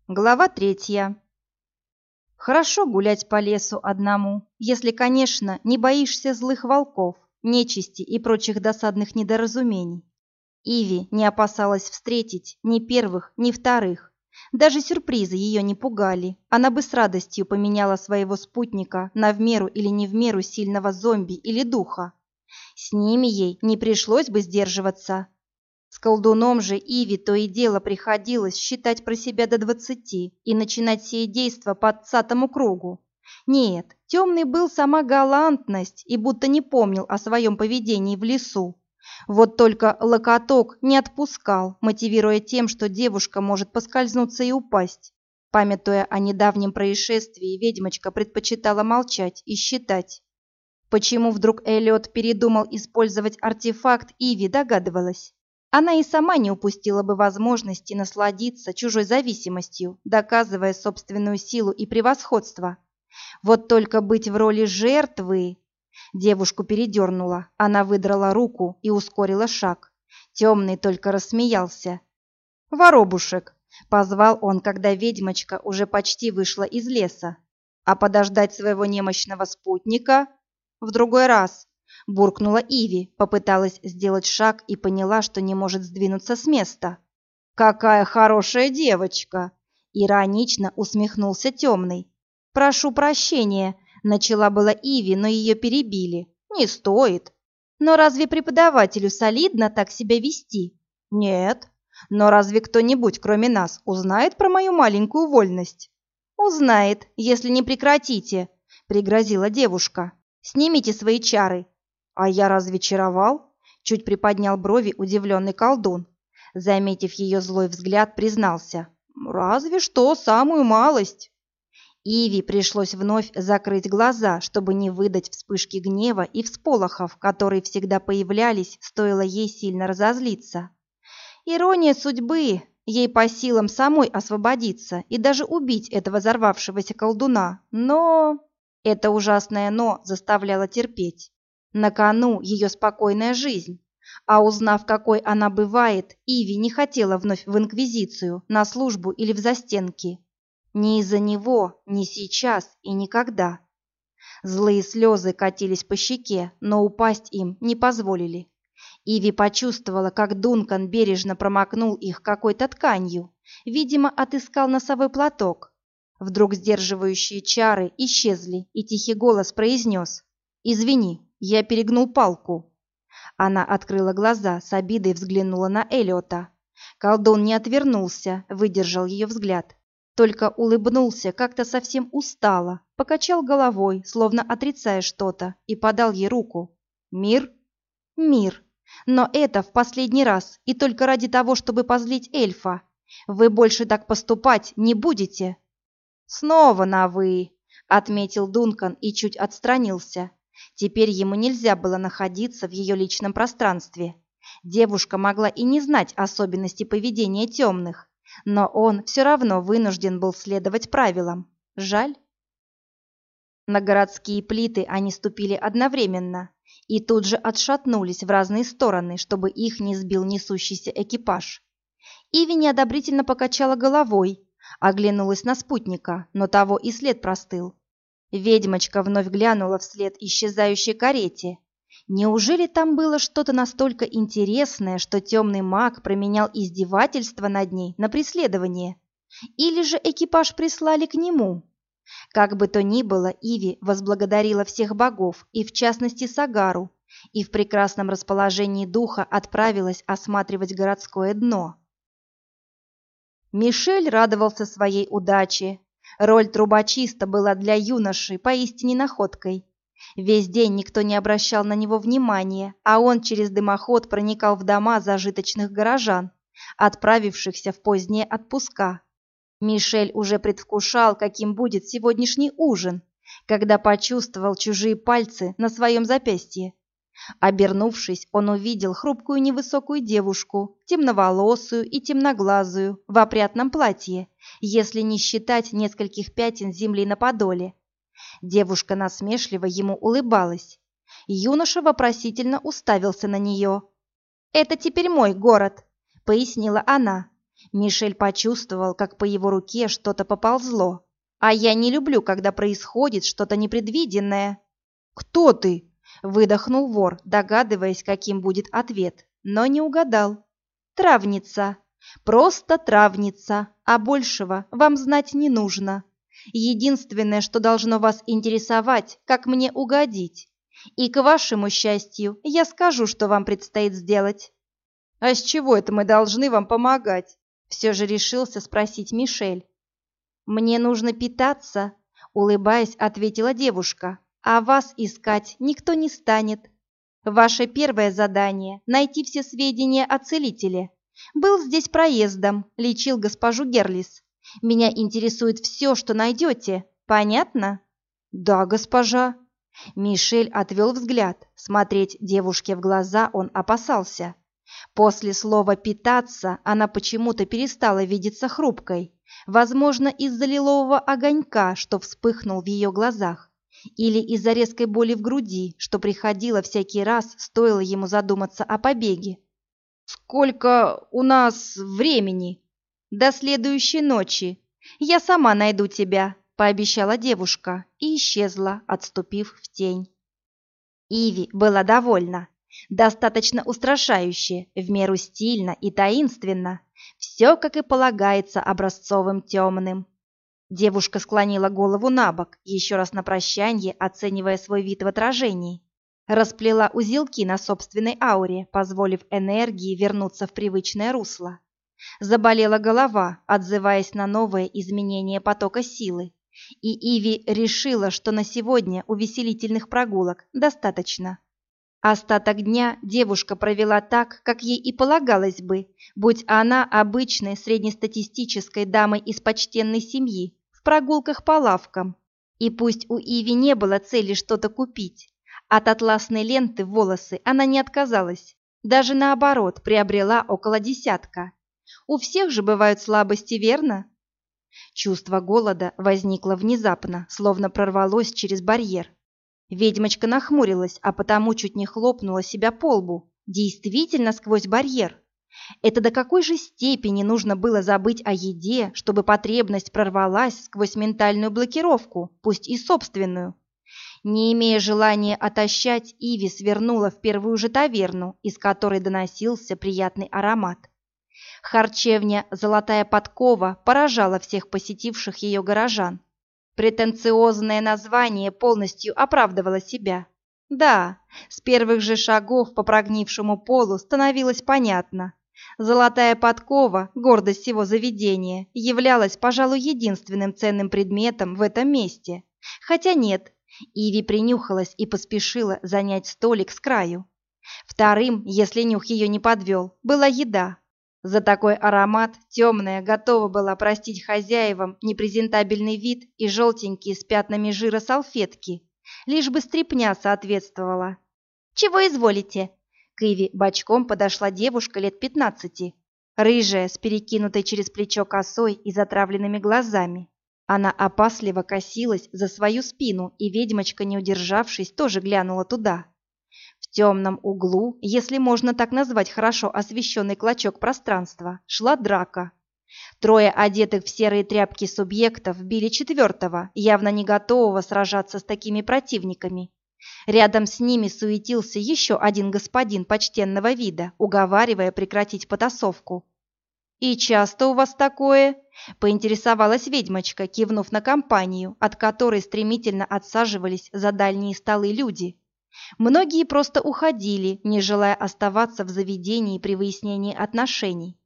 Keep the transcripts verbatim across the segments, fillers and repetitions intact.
Глава третья. Хорошо гулять по лесу одному, если, конечно, не боишься злых волков, нечисти и прочих досадных недоразумений. Иви не опасалась встретить ни первых, ни вторых. Даже сюрпризы ее не пугали. Она бы с радостью поменяла своего спутника на в меру или не в меру сильного зомби или духа. С ними ей не пришлось бы сдерживаться. С колдуном же Иви то и дело приходилось считать про себя до двадцати и начинать сие действо по отцатому кругу. Нет, темный был сама галантность и будто не помнил о своем поведении в лесу. Вот только локоток не отпускал, мотивируя тем, что девушка может поскользнуться и упасть. Памятуя о недавнем происшествии, ведьмочка предпочитала молчать и считать. Почему вдруг Эллиот передумал использовать артефакт, Иви догадывалась. Она и сама не упустила бы возможности насладиться чужой зависимостью, доказывая собственную силу и превосходство. Вот только быть в роли жертвы... Девушку передернула, она выдрала руку и ускорила шаг. Темный только рассмеялся. «Воробушек!» — позвал он, когда ведьмочка уже почти вышла из леса. «А подождать своего немощного спутника? В другой раз!» Буркнула Иви, попыталась сделать шаг и поняла, что не может сдвинуться с места. «Какая хорошая девочка!» Иронично усмехнулся темный. «Прошу прощения», — начала была Иви, но ее перебили. «Не стоит». «Но разве преподавателю солидно так себя вести?» «Нет. Но разве кто-нибудь, кроме нас, узнает про мою маленькую вольность?» «Узнает, если не прекратите», — пригрозила девушка. «Снимите свои чары». «А я разве чаровал?» — чуть приподнял брови удивленный колдун. Заметив ее злой взгляд, признался. «Разве что самую малость». Иви пришлось вновь закрыть глаза, чтобы не выдать вспышки гнева и всполохов, которые всегда появлялись, стоило ей сильно разозлиться. Ирония судьбы, ей по силам самой освободиться и даже убить этого взорвавшегося колдуна, но... Это ужасное «но» заставляло терпеть. На кону ее спокойная жизнь, а узнав, какой она бывает, Иви не хотела вновь в инквизицию, на службу или в застенки. Ни из-за него, ни сейчас и никогда. Злые слезы катились по щеке, но упасть им не позволили. Иви почувствовала, как Дункан бережно промокнул их какой-то тканью, видимо, отыскал носовой платок. Вдруг сдерживающие чары исчезли, и тихий голос произнес: «Извини, я перегнул палку». Она открыла глаза, с обидой взглянула на Эллиота. Колдун не отвернулся, выдержал ее взгляд. Только улыбнулся как-то совсем устало, покачал головой, словно отрицая что-то, и подал ей руку. «Мир?» «Мир. Но это в последний раз, и только ради того, чтобы позлить эльфа. Вы больше так поступать не будете». «Снова на «вы», — отметил Дункан и чуть отстранился. Теперь ему нельзя было находиться в ее личном пространстве. Девушка могла и не знать особенностей поведения темных, но он все равно вынужден был следовать правилам. Жаль. На городские плиты они ступили одновременно и тут же отшатнулись в разные стороны, чтобы их не сбил несущийся экипаж. Иви неодобрительно покачала головой, оглянулась на спутника, но того и след простыл. Ведьмочка вновь глянула вслед исчезающей карете. Неужели там было что-то настолько интересное, что темный маг променял издевательство над ней на преследование? Или же экипаж прислали к нему? Как бы то ни было, Иви возблагодарила всех богов, и в частности Сагару, и в прекрасном расположении духа отправилась осматривать городское дно. Мишель радовался своей удаче. Роль трубочиста была для юноши поистине находкой. Весь день никто не обращал на него внимания, а он через дымоход проникал в дома зажиточных горожан, отправившихся в поздние отпуска. Мишель уже предвкушал, каким будет сегодняшний ужин, когда почувствовал чужие пальцы на своем запястье. Обернувшись, он увидел хрупкую невысокую девушку, темноволосую и темноглазую, в опрятном платье, если не считать нескольких пятен земли на подоле. Девушка насмешливо ему улыбалась. Юноша вопросительно уставился на нее. «Это теперь мой город», — пояснила она. Мишель почувствовал, как по его руке что-то поползло. А я не люблю, когда происходит что-то непредвиденное. «Кто ты?» – выдохнул вор, догадываясь, каким будет ответ, но не угадал. «Травница. Просто травница, а большего вам знать не нужно. Единственное, что должно вас интересовать, как мне угодить. И к вашему счастью, я скажу, что вам предстоит сделать». «А с чего это мы должны вам помогать?» – все же решился спросить Мишель. «Мне нужно питаться», – улыбаясь, ответила девушка, «а вас искать никто не станет. Ваше первое задание – найти все сведения о целителе. Был здесь проездом, лечил госпожу Герлис. Меня интересует все, что найдете. Понятно?» «Да, госпожа». Мишель отвел взгляд. Смотреть девушке в глаза он опасался. После слова «питаться» она почему-то перестала видеться хрупкой. Возможно, из-за лилового огонька, что вспыхнул в ее глазах, или из-за резкой боли в груди, что приходило всякий раз, стоило ему задуматься о побеге. «Сколько у нас времени?» «До следующей ночи. Я сама найду тебя», — пообещала девушка и исчезла, отступив в тень. Иви была довольна. Достаточно устрашающе, в меру стильно и таинственно. Все, как и полагается, образцовым темным. Девушка склонила голову на бок, еще раз на прощанье, оценивая свой вид в отражении. Расплела узелки на собственной ауре, позволив энергии вернуться в привычное русло. Заболела голова, отзываясь на новые изменения потока силы. И Иви решила, что на сегодня увеселительных прогулок достаточно. Остаток дня девушка провела так, как ей и полагалось бы, будь она обычной среднестатистической дамой из почтенной семьи, в прогулках по лавкам. И пусть у Иви не было цели что-то купить, от атласной ленты в волосы она не отказалась, даже наоборот приобрела около десятка. У всех же бывают слабости, верно? Чувство голода возникло внезапно, словно прорвалось через барьер. Ведьмочка нахмурилась, а потому чуть не хлопнула себя по лбу. Действительно сквозь барьер. Это до какой же степени нужно было забыть о еде, чтобы потребность прорвалась сквозь ментальную блокировку, пусть и собственную. Не имея желания отощать, Иви свернула в первую же таверну, из которой доносился приятный аромат. Харчевня «Золотая подкова» поражала всех посетивших ее горожан. Претенциозное название полностью оправдывало себя. Да, с первых же шагов по прогнившему полу становилось понятно. Золотая подкова, гордость всего заведения, являлась, пожалуй, единственным ценным предметом в этом месте. Хотя нет, Иви принюхалась и поспешила занять столик с краю. Вторым, если нюх ее не подвел, была еда. За такой аромат темная готова была простить хозяевам непрезентабельный вид и желтенькие с пятнами жира салфетки, лишь бы стряпня соответствовала. «Чего изволите?» К Иве бочком подошла девушка лет пятнадцати, рыжая, с перекинутой через плечо косой и затравленными глазами. Она опасливо косилась за свою спину, и ведьмочка, не удержавшись, тоже глянула туда. В темном углу, если можно так назвать хорошо освещенный клочок пространства, шла драка. Трое одетых в серые тряпки субъектов били четвертого, явно не готового сражаться с такими противниками. Рядом с ними суетился еще один господин почтенного вида, уговаривая прекратить потасовку. «И часто у вас такое?» – поинтересовалась ведьмочка, кивнув на компанию, от которой стремительно отсаживались за дальние столы люди. Многие просто уходили, не желая оставаться в заведении при выяснении отношений.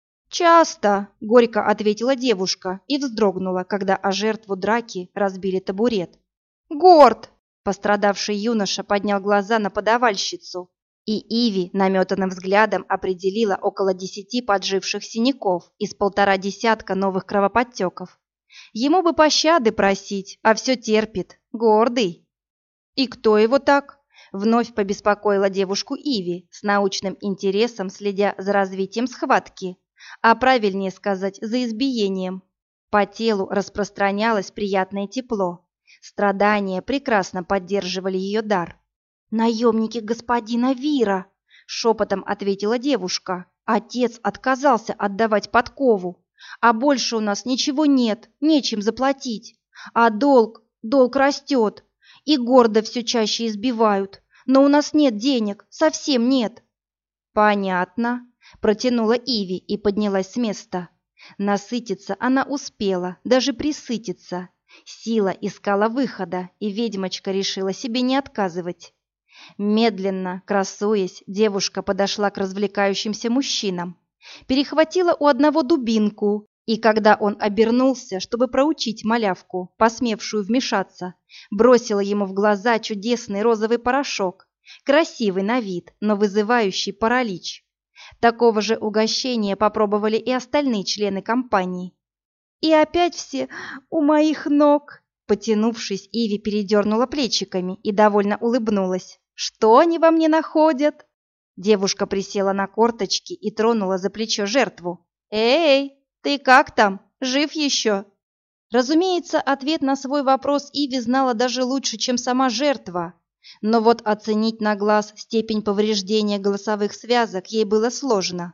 «Часто», — горько ответила девушка и вздрогнула, когда о жертву драки разбили табурет. «Горд!» — пострадавший юноша поднял глаза на подавальщицу, и Иви наметанным взглядом определила около десяти подживших синяков из полтора десятка новых кровоподтеков. Ему бы пощады просить, а все терпит, гордый. «И кто его так?» Вновь побеспокоила девушку Иви, с научным интересом следя за развитием схватки, а правильнее сказать, за избиением. По телу распространялось приятное тепло. Страдания прекрасно поддерживали ее дар. «Наемники господина Вира!» — шепотом ответила девушка. Отец отказался отдавать подкову, а больше у нас ничего нет, нечем заплатить. А долг, долг растет, и гордо все чаще избивают, но у нас нет денег, совсем нет». «Понятно», — протянула Иви и поднялась с места. Насытиться она успела, даже присытиться. Сила искала выхода, и ведьмочка решила себе не отказывать. Медленно, красуясь, девушка подошла к развлекающимся мужчинам, перехватила у одного дубинку, и когда он обернулся, чтобы проучить малявку, посмевшую вмешаться, бросила ему в глаза чудесный розовый порошок, красивый на вид, но вызывающий паралич. Такого же угощения попробовали и остальные члены компании. «И опять все у моих ног!» Потянувшись, Иви передернула плечиками и довольно улыбнулась. «Что они во мне находят?» Девушка присела на корточки и тронула за плечо жертву. «Эй, ты как там? Жив еще?» Разумеется, ответ на свой вопрос Иви знала даже лучше, чем сама жертва. Но вот оценить на глаз степень повреждения голосовых связок ей было сложно.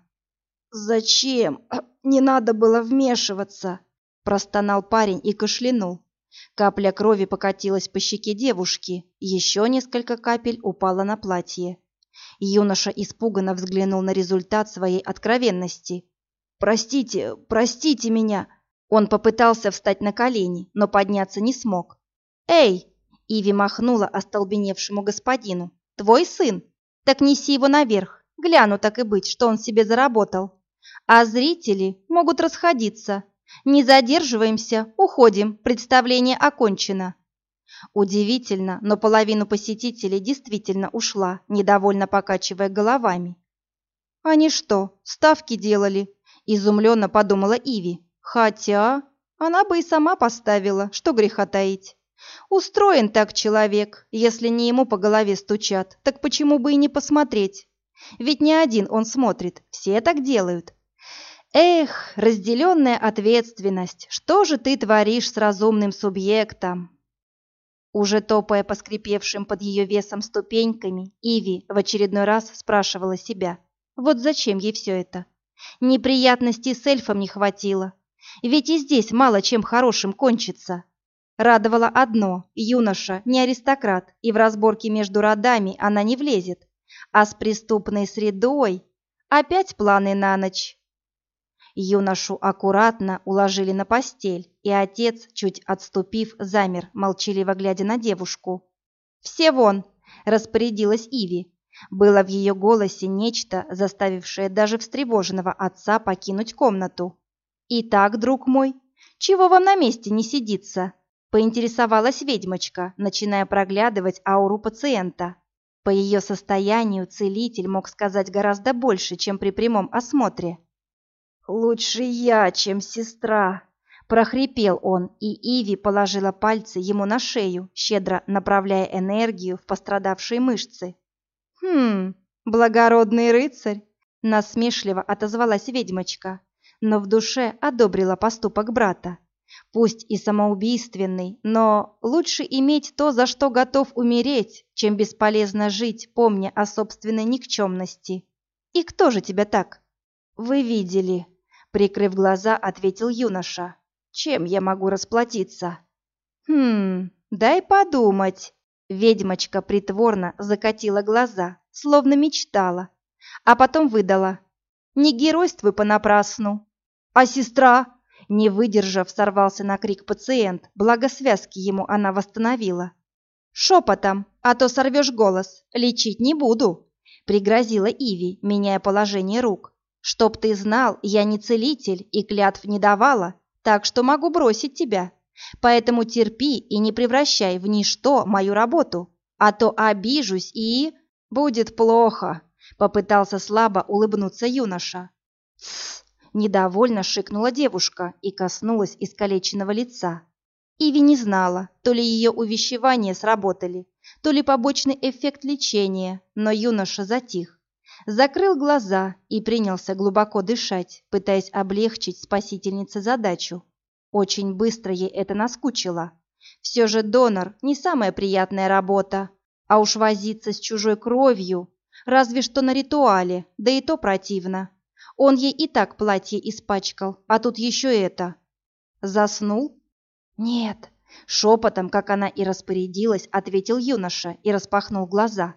«Зачем? Не надо было вмешиваться!» – простонал парень и кашлянул. Капля крови покатилась по щеке девушки, еще несколько капель упало на платье. Юноша испуганно взглянул на результат своей откровенности. «Простите, простите меня!» Он попытался встать на колени, но подняться не смог. «Эй!» — Иви махнула остолбеневшему господину. «Твой сын? Так неси его наверх, гляну так и быть, что он себе заработал. А зрители могут расходиться. Не задерживаемся, уходим, представление окончено». Удивительно, но половину посетителей действительно ушла, недовольно покачивая головами. «Они что, ставки делали?» – изумленно подумала Иви. «Хотя она бы и сама поставила, что греха таить. Устроен так человек, если не ему по голове стучат, так почему бы и не посмотреть? Ведь не один он смотрит, все так делают. Эх, разделенная ответственность, что же ты творишь с разумным субъектом?» Уже топая по скрипевшим под ее весом ступеньками, Иви в очередной раз спрашивала себя, вот зачем ей все это? Неприятностей с эльфом не хватило, ведь и здесь мало чем хорошим кончится. Радовало одно – юноша не аристократ, и в разборки между родами она не влезет, а с преступной средой опять планы на ночь. Юношу аккуратно уложили на постель, и отец, чуть отступив, замер, молчаливо глядя на девушку. «Все вон!» – распорядилась Иви. Было в ее голосе нечто, заставившее даже встревоженного отца покинуть комнату. «Итак, друг мой, чего вам на месте не сидится?» – поинтересовалась ведьмочка, начиная проглядывать ауру пациента. По ее состоянию целитель мог сказать гораздо больше, чем при прямом осмотре. «Лучше я, чем сестра», – прохрипел он, и Иви положила пальцы ему на шею, щедро направляя энергию в пострадавшие мышцы. «Хм, благородный рыцарь», – насмешливо отозвалась ведьмочка, но в душе одобрила поступок брата. Пусть и самоубийственный, но лучше иметь то, за что готов умереть, чем бесполезно жить, помня о собственной никчемности. «И кто же тебя так?» «Вы видели», — прикрыв глаза, ответил юноша. «Чем я могу расплатиться?» «Хм, дай подумать». Ведьмочка притворно закатила глаза, словно мечтала, а потом выдала. «Не геройствуй понапрасну». «А сестра?» Не выдержав, сорвался на крик пациент, благо связки ему она восстановила. «Шепотом, а то сорвешь голос, лечить не буду», — пригрозила Иви, меняя положение рук. «Чтоб ты знал, я не целитель и клятв не давала, так что могу бросить тебя. Поэтому терпи и не превращай в ничто мою работу, а то обижусь и... будет плохо», — попытался слабо улыбнуться юноша. «Тссс!» — недовольно шикнула девушка и коснулась искалеченного лица. Иви не знала, то ли ее увещевания сработали, то ли побочный эффект лечения, но юноша затих. Закрыл глаза и принялся глубоко дышать, пытаясь облегчить спасительнице задачу. Очень быстро ей это наскучило. Все же донор не самая приятная работа, а уж возиться с чужой кровью, разве что на ритуале, да и то противно. Он ей и так платье испачкал, а тут еще это. Заснул? Нет. Шепотом, как она и распорядилась, ответил юноша и распахнул глаза.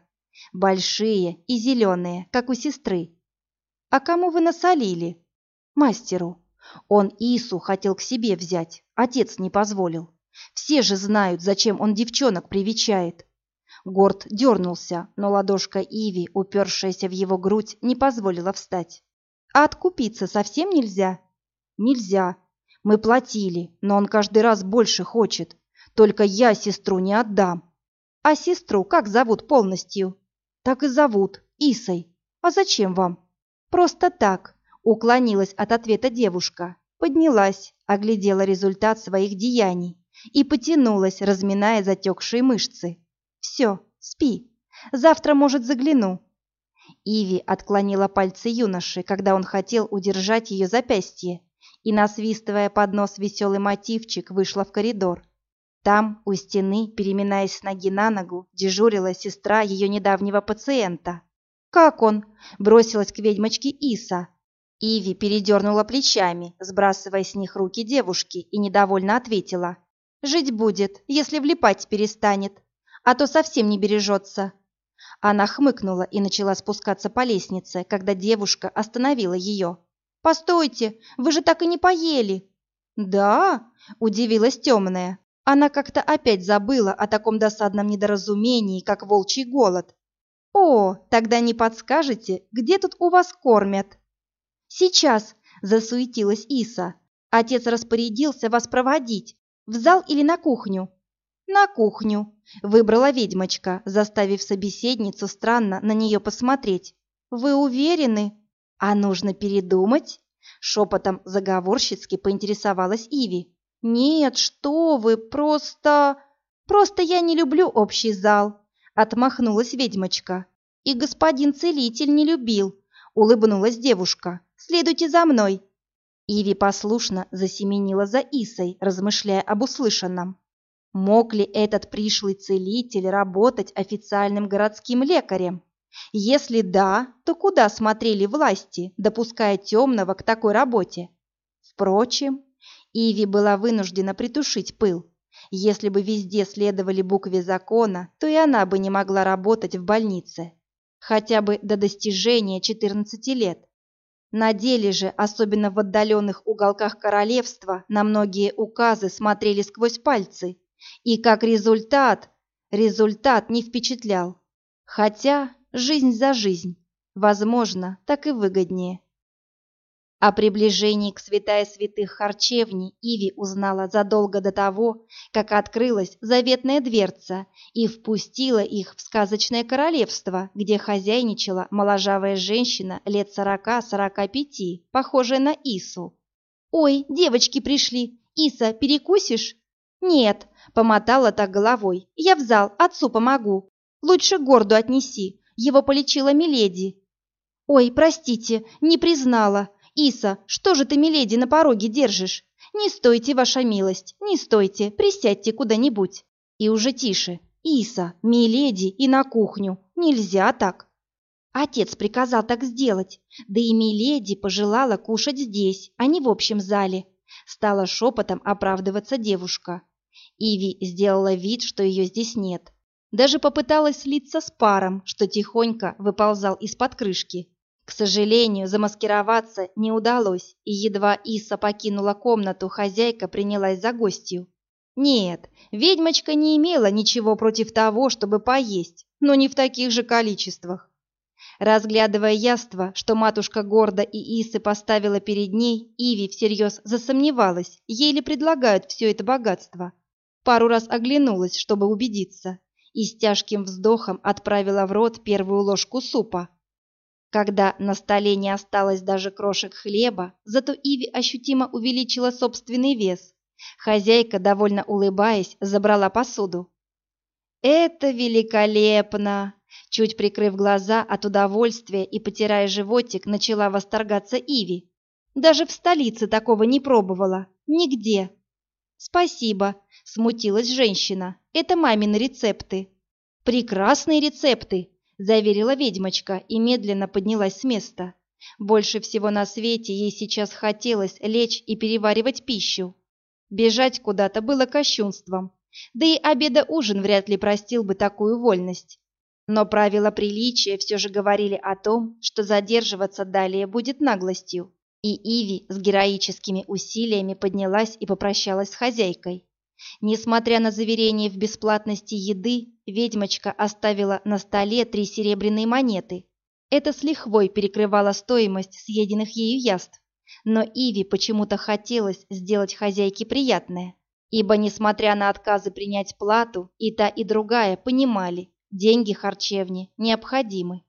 Большие и зеленые, как у сестры. А кому вы насолили? Мастеру. Он Ису хотел к себе взять, отец не позволил. Все же знают, зачем он девчонок привечает. Горд дернулся, но ладошка Иви, упершаяся в его грудь, не позволила встать. А откупиться совсем нельзя? Нельзя. Мы платили, но он каждый раз больше хочет. Только я сестру не отдам. А сестру как зовут полностью? Так и зовут, Исой. А зачем вам? Просто так. Уклонилась от ответа девушка. Поднялась, оглядела результат своих деяний и потянулась, разминая затекшие мышцы. Все, спи. Завтра, может, загляну. Иви отклонила пальцы юноши, когда он хотел удержать ее запястье, и, насвистывая под нос веселый мотивчик, вышла в коридор. Там, у стены, переминаясь с ноги на ногу, дежурила сестра ее недавнего пациента. «Как он?» – бросилась к ведьмочке Иса. Иви передернула плечами, сбрасывая с них руки девушки, и недовольно ответила. «Жить будет, если влипать перестанет, а то совсем не бережется». Она хмыкнула и начала спускаться по лестнице, когда девушка остановила ее. «Постойте, вы же так и не поели!» «Да?» – удивилась темная. Она как-то опять забыла о таком досадном недоразумении, как волчий голод. «О, тогда не подскажете, где тут у вас кормят?» «Сейчас!» – засуетилась Иса. «Отец распорядился вас проводить. В зал или на кухню?» «На кухню», – выбрала ведьмочка, заставив собеседницу странно на нее посмотреть. «Вы уверены?» «А нужно передумать?» – шепотом заговорщицки поинтересовалась Иви. «Нет, что вы, просто... Просто я не люблю общий зал», – отмахнулась ведьмочка. «И господин целитель не любил», – улыбнулась девушка. «Следуйте за мной». Иви послушно засеменила за Исой, размышляя об услышанном. Мог ли этот пришлый целитель работать официальным городским лекарем? Если да, то куда смотрели власти, допуская темного к такой работе? Впрочем, Иви была вынуждена притушить пыл. Если бы везде следовали букве закона, то и она бы не могла работать в больнице. Хотя бы до достижения четырнадцати лет. На деле же, особенно в отдаленных уголках королевства, на многие указы смотрели сквозь пальцы. И как результат, результат не впечатлял. Хотя жизнь за жизнь, возможно, так и выгоднее. О приближении к святая святых харчевни Иви узнала задолго до того, как открылась заветная дверца и впустила их в сказочное королевство, где хозяйничала моложавая женщина лет сорока-сорока пяти, похожая на Ису. «Ой, девочки пришли! Иса, перекусишь?» «Нет», — помотала так головой, — «я в зал, отцу помогу. Лучше Горду отнеси, его полечила миледи». «Ой, простите, не признала. Иса, что же ты миледи на пороге держишь? Не стойте, ваша милость, не стойте, присядьте куда-нибудь». И уже тише. «Иса, миледи и на кухню, нельзя так». Отец приказал так сделать, да и миледи пожелала кушать здесь, а не в общем зале. Стала шепотом оправдываться девушка. Иви сделала вид, что ее здесь нет. Даже попыталась слиться с паром, что тихонько выползал из-под крышки. К сожалению, замаскироваться не удалось, и едва Иса покинула комнату, хозяйка принялась за гостью. Нет, ведьмочка не имела ничего против того, чтобы поесть, но не в таких же количествах. Разглядывая яство, что матушка Горда и Исы поставила перед ней, Иви всерьез засомневалась, ей ли предлагают все это богатство. Пару раз оглянулась, чтобы убедиться, и с тяжким вздохом отправила в рот первую ложку супа. Когда на столе не осталось даже крошек хлеба, зато Иви ощутимо увеличила собственный вес. Хозяйка, довольно улыбаясь, забрала посуду. «Это великолепно!» Чуть прикрыв глаза от удовольствия и потирая животик, начала восторгаться Иви. «Даже в столице такого не пробовала. Нигде». «Спасибо», — смутилась женщина. «Это мамины рецепты». «Прекрасные рецепты», — заверила ведьмочка и медленно поднялась с места. Больше всего на свете ей сейчас хотелось лечь и переваривать пищу. Бежать куда-то было кощунством, да и обеда-ужин вряд ли простил бы такую вольность. Но правила приличия все же говорили о том, что задерживаться далее будет наглостью. И Иви с героическими усилиями поднялась и попрощалась с хозяйкой. Несмотря на заверение в бесплатности еды, ведьмочка оставила на столе три серебряные монеты. Это с лихвой перекрывало стоимость съеденных ею яств. Но Иви почему-то хотелось сделать хозяйке приятное, ибо, несмотря на отказы принять плату, и та, и другая понимали, деньги харчевне необходимы.